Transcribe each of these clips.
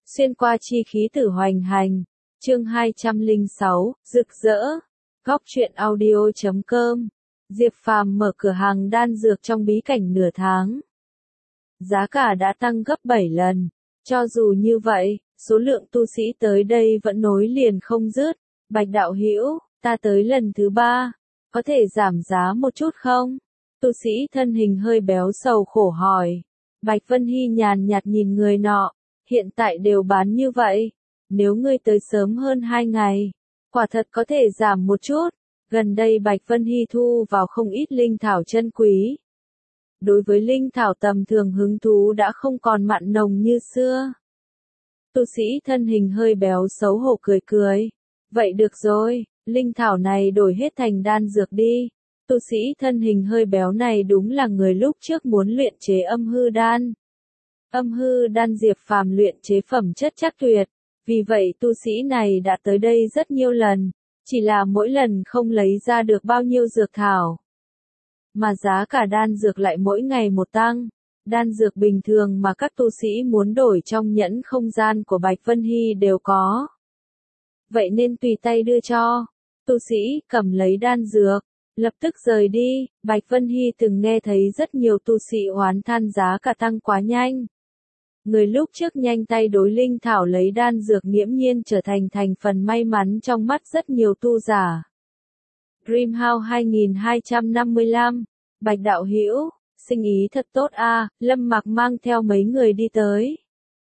Xuyên qua chi khí tử hoành hành. Chương 206, rực rỡ. Góc truyện audio.com. Diệp Phàm mở cửa hàng đan dược trong bí cảnh nửa tháng. Giá cả đã tăng gấp 7 lần. Cho dù như vậy, số lượng tu sĩ tới đây vẫn nối liền không dứt. Bạch đạo hữu, ta tới lần thứ 3, có thể giảm giá một chút không? Tu sĩ thân hình hơi béo sầu khổ hỏi. Bạch Vân Hy nhàn nhạt nhìn người nọ, hiện tại đều bán như vậy, nếu ngươi tới sớm hơn 2 ngày, quả thật có thể giảm một chút. Gần đây Bạch Vân Hy thu vào không ít linh thảo chân quý. Đối với linh thảo tầm thường hứng thú đã không còn mặn nồng như xưa. Tu sĩ thân hình hơi béo xấu hổ cười cười. Vậy được rồi, linh thảo này đổi hết thành đan dược đi. Tu sĩ thân hình hơi béo này đúng là người lúc trước muốn luyện chế âm hư đan. Âm hư đan Diệp Phàm luyện chế phẩm chất chắc tuyệt, vì vậy tu sĩ này đã tới đây rất nhiều lần, chỉ là mỗi lần không lấy ra được bao nhiêu dược thảo. Mà giá cả đan dược lại mỗi ngày một tăng, đan dược bình thường mà các tu sĩ muốn đổi trong nhẫn không gian của Bạch Vân Hy đều có. Vậy nên tùy tay đưa cho, tu sĩ cầm lấy đan dược, lập tức rời đi. Bạch Vân Hy từng nghe thấy rất nhiều tu sĩ oán than giá cả tăng quá nhanh. Người lúc trước nhanh tay đối linh thảo lấy đan dược nghiễm nhiên trở thành thành phần may mắn trong mắt rất nhiều tu giả. Dreamhouse 2255, Bạch đạo hữu, sinh ý thật tốt a. Lâm Mặc mang theo mấy người đi tới.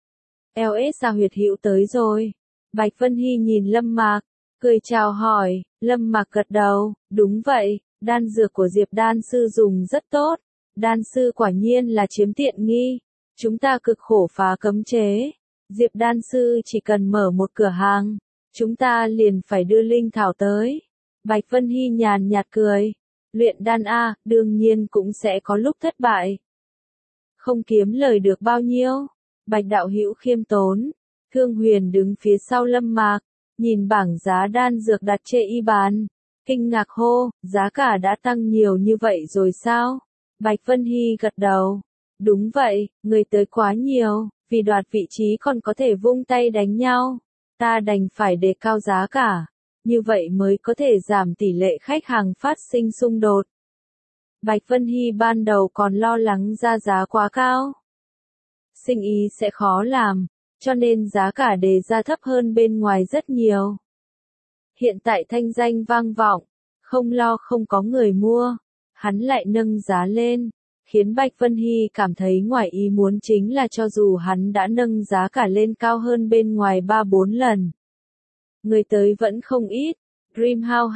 LS huyệt hữu tới rồi. Bạch Vân Hy nhìn Lâm Mặc, cười chào hỏi. Lâm Mặc gật đầu, đúng vậy, đan dược của Diệp đan sư dùng rất tốt. Đan sư quả nhiên là chiếm tiện nghi. Chúng ta cực khổ phá cấm chế. Diệp đan sư chỉ cần mở một cửa hàng, chúng ta liền phải đưa linh thảo tới. Bạch Vân Hy nhàn nhạt cười. Luyện đan a, đương nhiên cũng sẽ có lúc thất bại. Không kiếm lời được bao nhiêu. Bạch đạo hữu khiêm tốn. Thương Huyền đứng phía sau Lâm Mạc, nhìn bảng giá đan dược đặt trên y bàn, kinh ngạc hô, giá cả đã tăng nhiều như vậy rồi sao? Bạch Vân Hy gật đầu. Đúng vậy, người tới quá nhiều, vì đoạt vị trí còn có thể vung tay đánh nhau. Ta đành phải đề cao giá cả, như vậy mới có thể giảm tỷ lệ khách hàng phát sinh xung đột. Bạch Vân Hy ban đầu còn lo lắng ra giá quá cao. Sinh ý sẽ khó làm, cho nên giá cả đề ra thấp hơn bên ngoài rất nhiều. Hiện tại thanh danh vang vọng, không lo không có người mua, hắn lại nâng giá lên. Khiến Bạch Vân Hy cảm thấy ngoài ý muốn chính là cho dù hắn đã nâng giá cả lên cao hơn bên ngoài 3-4 lần. Người tới vẫn không ít. Dreamhouse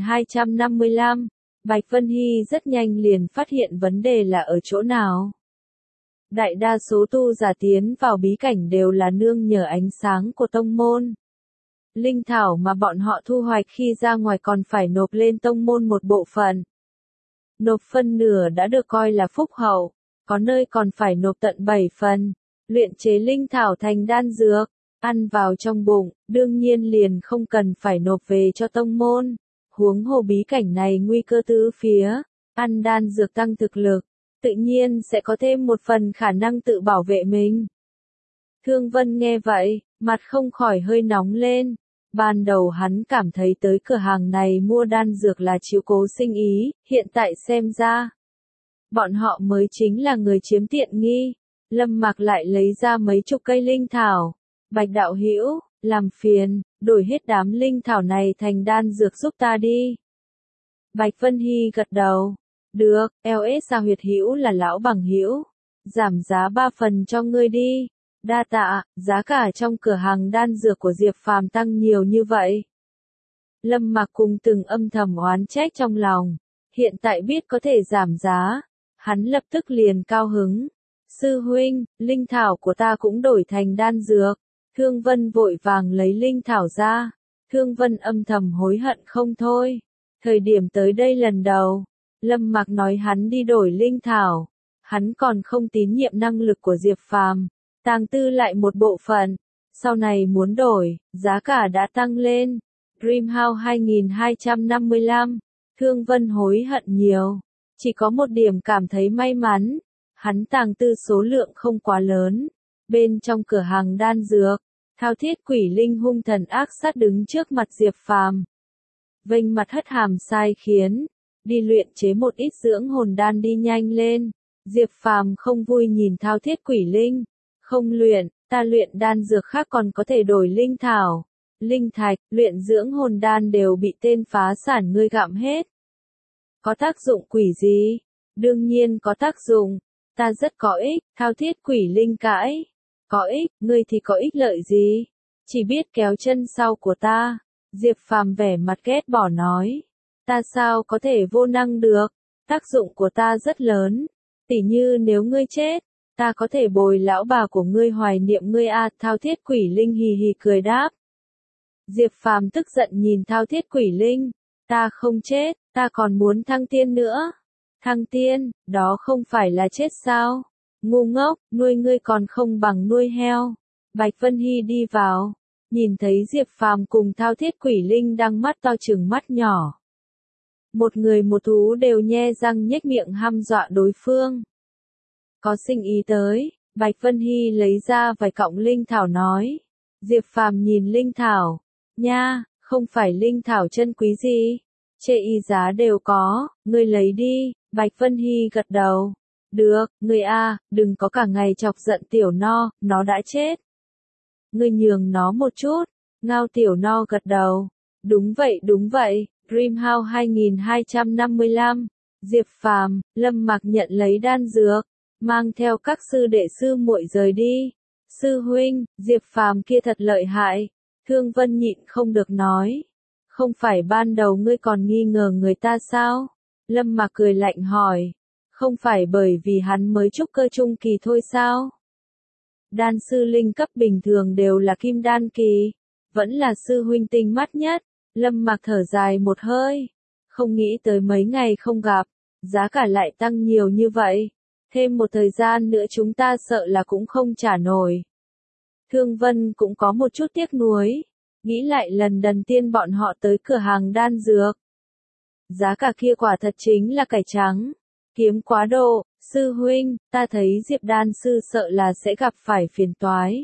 2255, Bạch Vân Hy rất nhanh liền phát hiện vấn đề là ở chỗ nào. Đại đa số tu giả tiến vào bí cảnh đều là nương nhờ ánh sáng của tông môn. Linh thảo mà bọn họ thu hoạch khi ra ngoài còn phải nộp lên tông môn một bộ phận. Nộp phân nửa đã được coi là phúc hậu, có nơi còn phải nộp tận 7 phần. Luyện chế linh thảo thành đan dược, ăn vào trong bụng, đương nhiên liền không cần phải nộp về cho tông môn. Huống hồ bí cảnh này nguy cơ tứ phía, ăn đan dược tăng thực lực, tự nhiên sẽ có thêm một phần khả năng tự bảo vệ mình. Thương Vân nghe vậy, mặt không khỏi hơi nóng lên. Ban đầu hắn cảm thấy tới cửa hàng này mua đan dược là chiếu cố sinh ý, hiện tại xem ra, bọn họ mới chính là người chiếm tiện nghi. Lâm Mặc lại lấy ra mấy chục cây linh thảo. Bạch đạo hữu, làm phiền, đổi hết đám linh thảo này thành đan dược giúp ta đi. Bạch Vân Hy gật đầu. Được, LS huyệt hữu là lão bằng hữu, giảm giá 3 phần cho ngươi đi. Đa tạ, giá cả trong cửa hàng đan dược của Diệp Phàm tăng nhiều như vậy. Lâm Mặc cùng từng âm thầm oán trách trong lòng, hiện tại biết có thể giảm giá, hắn lập tức liền cao hứng. Sư huynh, linh thảo của ta cũng đổi thành đan dược. Thương Vân vội vàng lấy linh thảo ra. Thương Vân âm thầm hối hận không thôi. Thời điểm tới đây lần đầu, Lâm Mặc nói hắn đi đổi linh thảo, hắn còn không tín nhiệm năng lực của Diệp Phàm. Tàng tư lại một bộ phận, sau này muốn đổi, giá cả đã tăng lên. Dreamhouse 2255, Thương Vân hối hận nhiều, chỉ có một điểm cảm thấy may mắn, hắn tàng tư số lượng không quá lớn, bên trong cửa hàng đan dược, Thao thiết quỷ linh hung thần ác sát đứng trước mặt Diệp Phàm, vênh mặt hất hàm sai khiến, đi luyện chế một ít dưỡng hồn đan đi nhanh lên. Diệp Phàm không vui nhìn thao thiết quỷ linh, không luyện, ta luyện đan dược khác còn có thể đổi linh thảo, linh thạch, luyện dưỡng hồn đan đều bị tên phá sản ngươi gặm hết. Có tác dụng quỷ gì? Đương nhiên có tác dụng, ta rất có ích, thao thiết quỷ linh cãi. Có ích, ngươi thì có ích lợi gì? Chỉ biết kéo chân sau của ta. Diệp Phàm vẻ mặt ghét bỏ nói. Ta sao có thể vô năng được? Tác dụng của ta rất lớn. Tỉ như nếu ngươi chết, ta có thể bồi lão bà của ngươi hoài niệm ngươi à, thao thiết quỷ linh hì hì cười đáp. Diệp Phàm tức giận nhìn thao thiết quỷ linh. Ta không chết, ta còn muốn thăng tiên nữa. Thăng tiên, đó không phải là chết sao? Ngu ngốc, nuôi ngươi còn không bằng nuôi heo. Bạch Vân Hy đi vào, nhìn thấy Diệp Phàm cùng thao thiết quỷ linh đang mắt to trừng mắt nhỏ. Một người một thú đều nhe răng nhếch miệng hăm dọa đối phương. Có sinh ý tới, Bạch Vân Hy lấy ra vài cọng linh thảo nói. Diệp Phàm nhìn linh thảo, nha, không phải linh thảo chân quý gì, chê y giá đều có, ngươi lấy đi. Bạch Vân Hy gật đầu. Được, ngươi a, đừng có cả ngày chọc giận tiểu no, nó đã chết. Ngươi nhường nó một chút. Ngao tiểu no gật đầu. Đúng vậy, Dreamhouse 2255. Diệp Phàm, Lâm Mặc nhận lấy đan dược, mang theo các sư đệ sư muội rời đi. Sư huynh, Diệp Phàm kia thật lợi hại. Thương Vân nhịn không được nói. Không phải ban đầu ngươi còn nghi ngờ người ta sao? Lâm Mặc cười lạnh hỏi. Không phải bởi vì hắn mới trúc cơ trung kỳ thôi sao? Đan sư linh cấp bình thường đều là kim đan kỳ. Vẫn là sư huynh tinh mắt nhất. Lâm Mặc thở dài một hơi. Không nghĩ tới mấy ngày không gặp, giá cả lại tăng nhiều như vậy. Thêm một thời gian nữa chúng ta sợ là cũng không trả nổi. Thương Vân cũng có một chút tiếc nuối. Nghĩ lại lần đầu tiên bọn họ tới cửa hàng đan dược. Giá cả kia quả thật chính là cải trắng. Kiếm quá độ, sư huynh, ta thấy Diệp đan sư sợ là sẽ gặp phải phiền toái.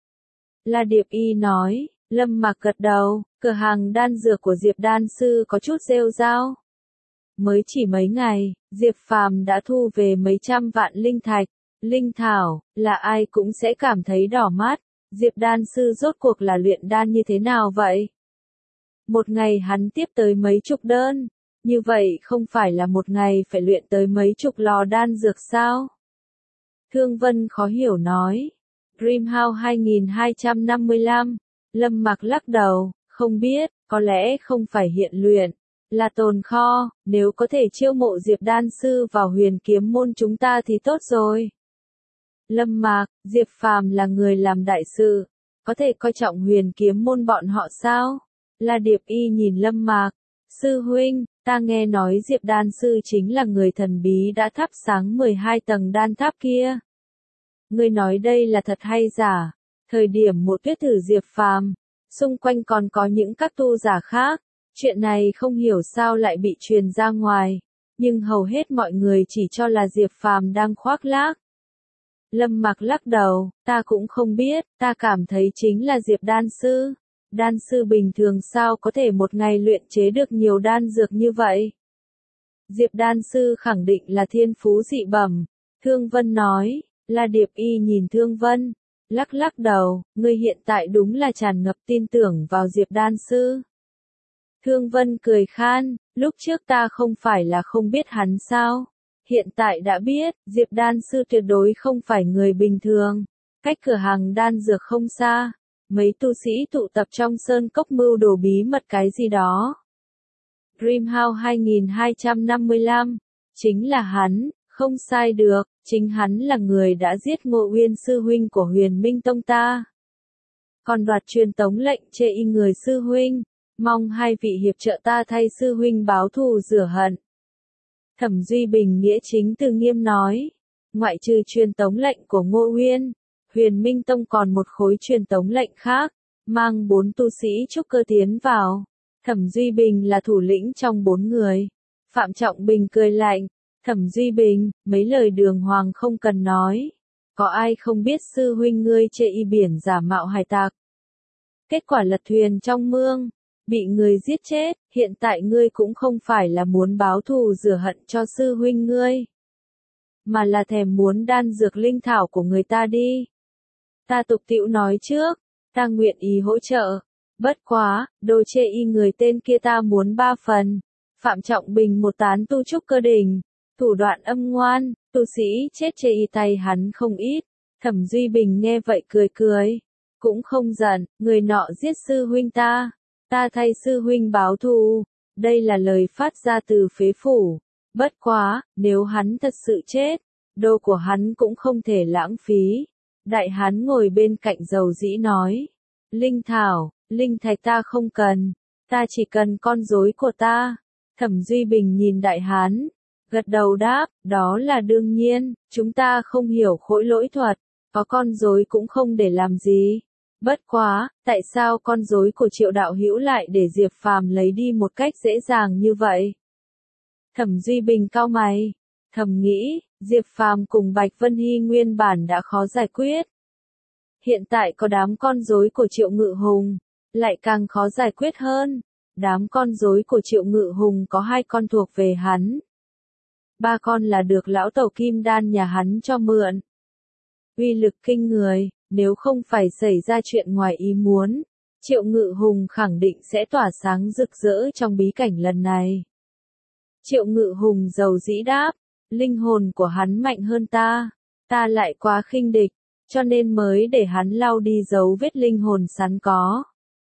La Điệp Y nói, Lâm Mặc gật đầu, cửa hàng đan dược của Diệp đan sư có chút rêu rao. Mới chỉ mấy ngày, Diệp Phàm đã thu về mấy trăm vạn linh thạch, linh thảo, là ai cũng sẽ cảm thấy đỏ mắt. Diệp đan sư rốt cuộc là luyện đan như thế nào vậy? Một ngày hắn tiếp tới mấy chục đơn. Như vậy không phải là một ngày phải luyện tới mấy chục lò đan dược sao? Thương Vân khó hiểu nói. Dreamhouse 2255. Lâm Mặc lắc đầu, không biết, có lẽ không phải hiện luyện, là tồn kho, nếu có thể chiêu mộ Diệp đan sư vào Huyền Kiếm môn chúng ta thì tốt rồi. Lâm Mặc, Diệp Phàm là người làm đại sự, có thể coi trọng Huyền Kiếm môn bọn họ sao? La Điệp Y nhìn Lâm Mặc, sư huynh, ta nghe nói Diệp đan sư chính là người thần bí đã thắp sáng 12 tầng đan tháp kia. Ngươi nói đây là thật hay giả? Thời điểm một tuyết thử Diệp Phàm, xung quanh còn có những các tu giả khác, chuyện này không hiểu sao lại bị truyền ra ngoài, nhưng hầu hết mọi người chỉ cho là Diệp Phàm đang khoác lác. Lâm Mặc lắc đầu, ta cũng không biết, ta cảm thấy chính là Diệp đan sư. Đan sư bình thường sao có thể một ngày luyện chế được nhiều đan dược như vậy? Diệp đan sư khẳng định là thiên phú dị bẩm. Thương Vân nói, La Điệp Y nhìn Thương Vân, lắc đầu, ngươi hiện tại đúng là tràn ngập tin tưởng vào Diệp đan sư. Thương Vân cười khan, lúc trước ta không phải là không biết hắn sao? Hiện tại đã biết, Diệp đan sư tuyệt đối không phải người bình thường. Cách cửa hàng đan dược không xa, mấy tu sĩ tụ tập trong sơn cốc mưu đồ bí mật cái gì đó. Dreamhouse 2255, chính là hắn, không sai được, chính hắn là người đã giết Ngộ Uyên sư huynh của Huyền Minh Tông ta. Còn đoạt truyền tống lệnh chê y người sư huynh, mong hai vị hiệp trợ ta thay sư huynh báo thù rửa hận. Thẩm Duy Bình nghĩa chính từ nghiêm nói, ngoại trừ truyền tống lệnh của Ngô Uyên, Huyền Minh Tông còn một khối truyền tống lệnh khác, mang 4 tu sĩ trúc cơ tiến vào. Thẩm Duy Bình là thủ lĩnh trong 4 người. Phạm Trọng Bình cười lạnh, Thẩm Duy Bình, mấy lời đường hoàng không cần nói. Có ai không biết sư huynh ngươi chê y biển giả mạo hải tặc. Kết quả lật thuyền trong mương, bị người giết chết, hiện tại ngươi cũng không phải là muốn báo thù rửa hận cho sư huynh ngươi, mà là thèm muốn đan dược linh thảo của người ta đi. Ta tục tĩu nói trước, ta nguyện ý hỗ trợ. Bất quá, đồ chê y người tên kia ta muốn 3 phần. Phạm Trọng Bình một tán tu trúc cơ đỉnh, thủ đoạn âm ngoan, tu sĩ chết chê y tay hắn không ít. Thẩm Duy Bình nghe vậy cười cười, cũng không giận, người nọ giết sư huynh ta thay sư huynh báo thù. Đây là lời phát ra từ phế phủ. Bất quá, nếu hắn thật sự chết, đồ của hắn cũng không thể lãng phí. Đại hán ngồi bên cạnh dầu dĩ nói, linh thảo, linh thạch ta không cần, ta chỉ cần con rối của ta. Thẩm Duy Bình nhìn đại hán, gật đầu đáp, đó là đương nhiên, chúng ta không hiểu khối lỗi thuật, có con rối cũng không để làm gì. Bất quá, tại sao con rối của Triệu đạo hữu lại để Diệp Phàm lấy đi một cách dễ dàng như vậy? Thẩm Duy Bình cau mày, thầm nghĩ, Diệp Phàm cùng Bạch Vân Hy nguyên bản đã khó giải quyết. Hiện tại có đám con rối của Triệu Ngự Hùng, lại càng khó giải quyết hơn. Đám con rối của Triệu Ngự Hùng có 2 con thuộc về hắn. 3 con là được lão tẩu kim đan nhà hắn cho mượn. Uy lực kinh người, nếu không phải xảy ra chuyện ngoài ý muốn, Triệu Ngự Hùng khẳng định sẽ tỏa sáng rực rỡ trong bí cảnh lần này. Triệu Ngự Hùng dầu dĩ đáp, linh hồn của hắn mạnh hơn ta lại quá khinh địch, cho nên mới để hắn lau đi dấu vết linh hồn sẵn có.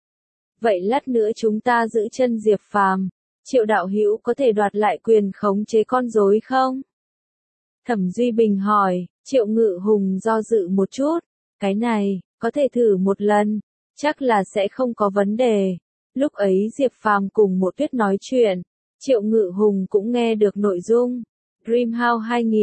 Vậy lát nữa chúng ta giữ chân Diệp Phàm, Triệu đạo hữu có thể đoạt lại quyền khống chế con rối không? Thẩm Duy Bình hỏi. Triệu Ngự Hùng do dự một chút, cái này, có thể thử một lần, chắc là sẽ không có vấn đề. Lúc ấy Diệp Phàm cùng Mộ Tuyết nói chuyện, Triệu Ngự Hùng cũng nghe được nội dung. Dreamhouse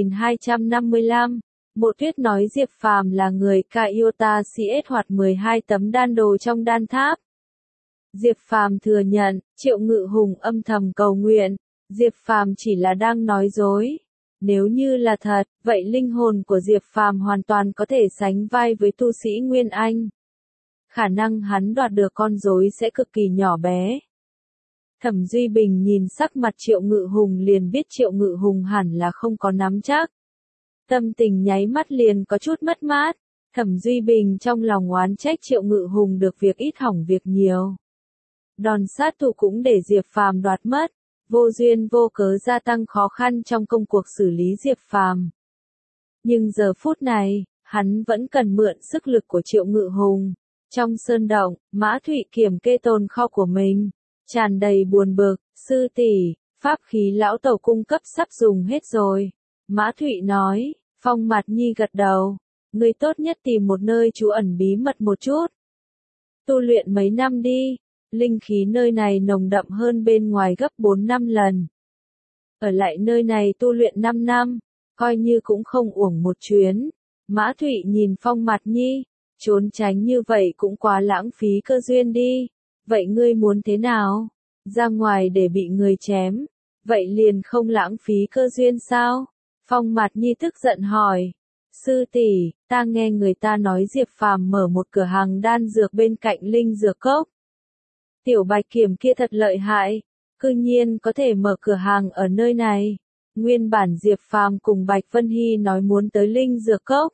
2255, Mộ Tuyết nói Diệp Phàm là người Kaiota CS hoặc 12 tấm đan đồ trong đan tháp. Diệp Phàm thừa nhận, Triệu Ngự Hùng âm thầm cầu nguyện, Diệp Phàm chỉ là đang nói dối. Nếu như là thật, vậy linh hồn của Diệp Phàm hoàn toàn có thể sánh vai với tu sĩ Nguyên Anh. Khả năng hắn đoạt được con rối sẽ cực kỳ nhỏ bé. Thẩm Duy Bình nhìn sắc mặt Triệu Ngự Hùng liền biết Triệu Ngự Hùng hẳn là không có nắm chắc. Tâm tình nháy mắt liền có chút mất mát. Thẩm Duy Bình trong lòng oán trách Triệu Ngự Hùng được việc ít hỏng việc nhiều. Đòn sát thủ cũng để Diệp Phàm đoạt mất, vô duyên vô cớ gia tăng khó khăn trong công cuộc xử lý Diệp Phàm. Nhưng giờ phút này, hắn vẫn cần mượn sức lực của Triệu Ngự Hùng. Trong sơn động, Mã Thụy kiểm kê tồn kho của mình, tràn đầy buồn bực, sư tỷ, pháp khí lão tẩu cung cấp sắp dùng hết rồi. Mã Thụy nói. Phong Mạt Nhi gật đầu, người tốt nhất tìm một nơi trú ẩn bí mật một chút. Tu luyện mấy năm đi, linh khí nơi này nồng đậm hơn bên ngoài gấp 4-5 lần. Ở lại nơi này tu luyện 5 năm, coi như cũng không uổng một chuyến. Mã Thụy nhìn Phong Mạt Nhi, trốn tránh như vậy cũng quá lãng phí cơ duyên đi. Vậy ngươi muốn thế nào? Ra ngoài để bị người chém, vậy liền không lãng phí cơ duyên sao? Phong Mạt Nhi tức giận hỏi. Sư tỷ, ta nghe người ta nói Diệp Phàm mở một cửa hàng đan dược bên cạnh linh dược cốc. Tiểu Bạch Kiểm kia thật lợi hại, cư nhiên có thể mở cửa hàng ở nơi này. Nguyên bản Diệp Phàm cùng Bạch Vân Hy nói muốn tới linh dược cốc.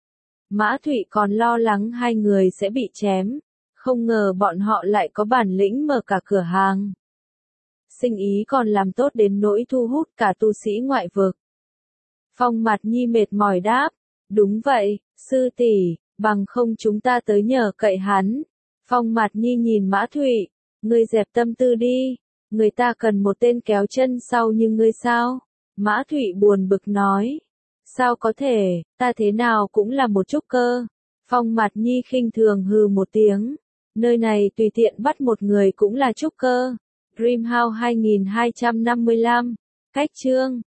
Mã Thụy còn lo lắng 2 người sẽ bị chém, không ngờ bọn họ lại có bản lĩnh mở cả cửa hàng. Sinh ý còn làm tốt đến nỗi thu hút cả tu sĩ ngoại vực. Phong Mạt Nhi mệt mỏi đáp, đúng vậy, sư tỷ, bằng không chúng ta tới nhờ cậy hắn. Phong Mạt Nhi nhìn Mã Thụy, ngươi dẹp tâm tư đi, người ta cần một tên kéo chân sau như ngươi sao? Mã Thụy buồn bực nói, sao có thể, ta thế nào cũng là một trúc cơ. Phong Mạt Nhi khinh thường hừ một tiếng, nơi này tùy tiện bắt một người cũng là trúc cơ. Dreamhouse 2255, cách chương